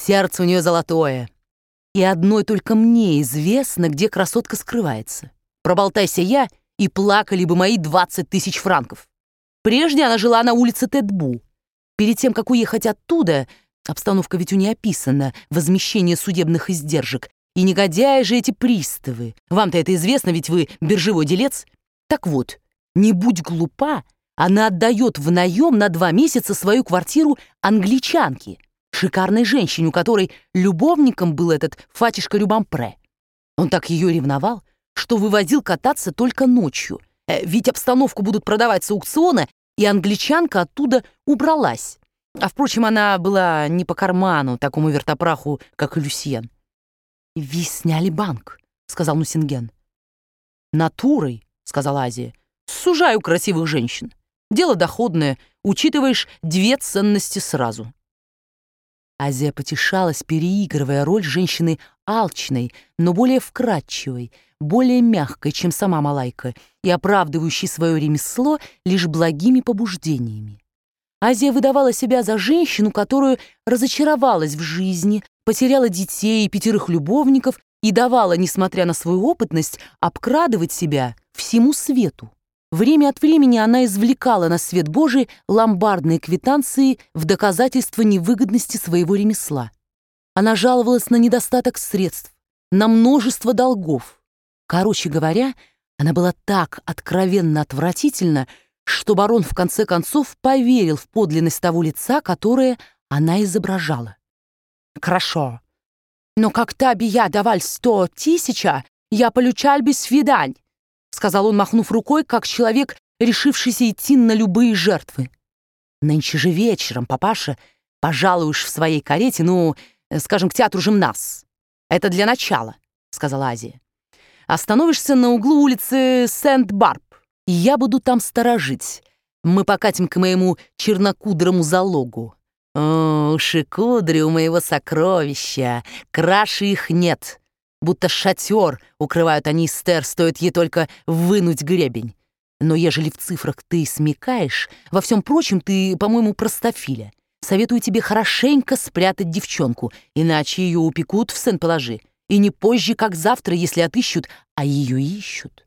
Сердце у нее золотое. И одной только мне известно, где красотка скрывается. Проболтайся я, и плакали бы мои 20 тысяч франков. Прежде она жила на улице Тетбу. Перед тем, как уехать оттуда, обстановка ведь у нее описана, возмещение судебных издержек, и негодяи же эти приставы. Вам-то это известно, ведь вы биржевой делец. Так вот, не будь глупа, она отдает в наем на 2 месяца свою квартиру англичанке, шикарной женщине, у которой любовником был этот Фатишка Рюбампре. Он так ее ревновал, что вывозил кататься только ночью. Ведь обстановку будут продавать с аукциона, и англичанка оттуда убралась. А, впрочем, она была не по карману такому вертопраху, как Люсьен. «Ви сняли банк», — сказал Нусинген. «Натурой», — сказала Азия, — «сужаю красивых женщин. Дело доходное, учитываешь 2 ценности сразу». Азия потешалась, переигрывая роль женщины алчной, но более вкрадчивой, более мягкой, чем сама Малайка, и оправдывающей свое ремесло лишь благими побуждениями. Азия выдавала себя за женщину, которую разочаровалась в жизни, потеряла детей и 5 любовников и давала, несмотря на свою опытность, обкрадывать себя всему свету. Время от времени она извлекала на свет Божий ломбардные квитанции в доказательство невыгодности своего ремесла. Она жаловалась на недостаток средств, на множество долгов. Короче говоря, она была так откровенно отвратительна, что барон в конце концов поверил в подлинность того лица, которое она изображала. «Хорошо, но когда бы я давал 100 тысяч, я получал бы свидань», сказал он, махнув рукой, как человек, решившийся идти на любые жертвы. «Нынче же вечером, папаша, пожалуешь в своей карете, скажем, к театру «Жимнас». Это для начала», — сказала Азия. «Остановишься на углу улицы Сент-Барб, и я буду там сторожить. Мы покатим к моему чернокудрому залогу. О, кудри у моего сокровища, краше их нет. Будто шатер укрывают они Эстер, стоит ей только вынуть гребень. Но ежели в цифрах ты смекаешь, во всем прочем ты, по-моему, простофиля. Советую тебе хорошенько спрятать девчонку, иначе ее упекут в Сен-Положи. И не позже, как завтра, если отыщут, а ее ищут».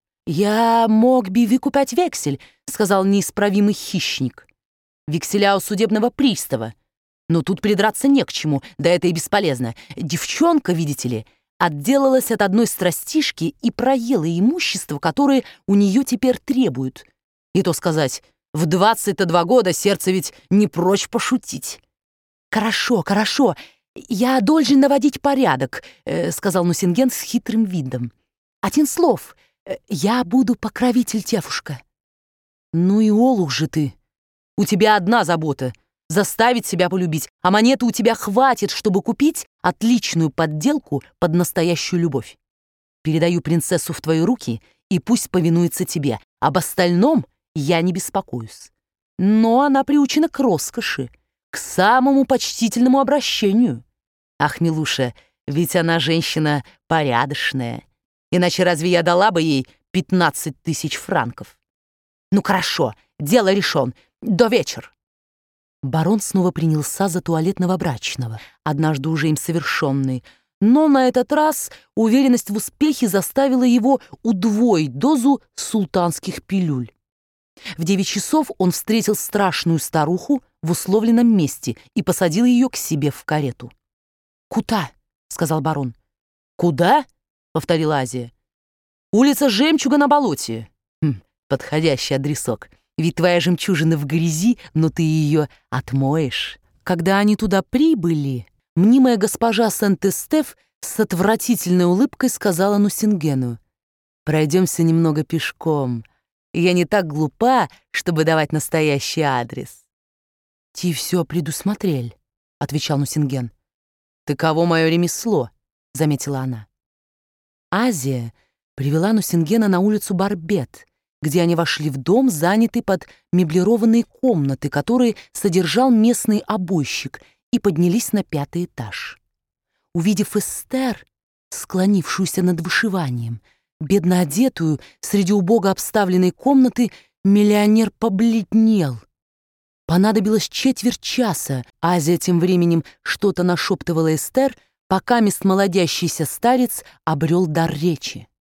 «Я мог бы выкупать вексель», — сказал неисправимый хищник. «Векселя у судебного пристава. Но тут придраться не к чему, да это и бесполезно. Девчонка, видите ли, отделалась от одной страстишки и проела имущество, которое у нее теперь требуют. И то сказать, в 22 года сердце ведь не прочь пошутить». «Хорошо, хорошо, я должен наводить порядок», — сказал Нусинген с хитрым видом. «Один слов. Я буду покровитель, девушка». «Ну и олух же ты. У тебя одна забота — заставить себя полюбить, а монеты у тебя хватит, чтобы купить отличную подделку под настоящую любовь. Передаю принцессу в твои руки, и пусть повинуется тебе. Об остальном я не беспокоюсь. Но она приучена к роскоши, к самому почтительному обращению. Ах, милуша, ведь она женщина порядочная. Иначе разве я дала бы ей 15 тысяч франков? Ну хорошо, дело решен. До вечера». Барон снова принялся за туалет новобрачного, однажды уже им совершенный, но на этот раз уверенность в успехе заставила его удвоить дозу султанских пилюль. В 9 часов он встретил страшную старуху в условленном месте и посадил ее к себе в карету. «Куда?» — сказал барон. «Куда?» — повторила Азия. «Улица Жемчуга на болоте». Подходящий адресок. Ведь твоя жемчужина в грязи, но ты ее отмоешь». Когда они туда прибыли, мнимая госпожа Сент-Эстеф с отвратительной улыбкой сказала Нусингену: «Пройдемся немного пешком. Я не так глупа, чтобы давать настоящий адрес». «Ты все предусмотрел», — отвечал Нусинген. «Таково мое ремесло», — заметила она. Азия привела Нусингена на улицу Барбет, где они вошли в дом, занятый под меблированные комнаты, которые содержал местный обойщик, и поднялись на 5-й этаж. Увидев Эстер, склонившуюся над вышиванием, бедно одетую, среди убого обставленной комнаты, миллионер побледнел. Понадобилось четверть часа. Азия тем временем что-то нашептывала Эстер, пока молодящийся старец обрел дар речи.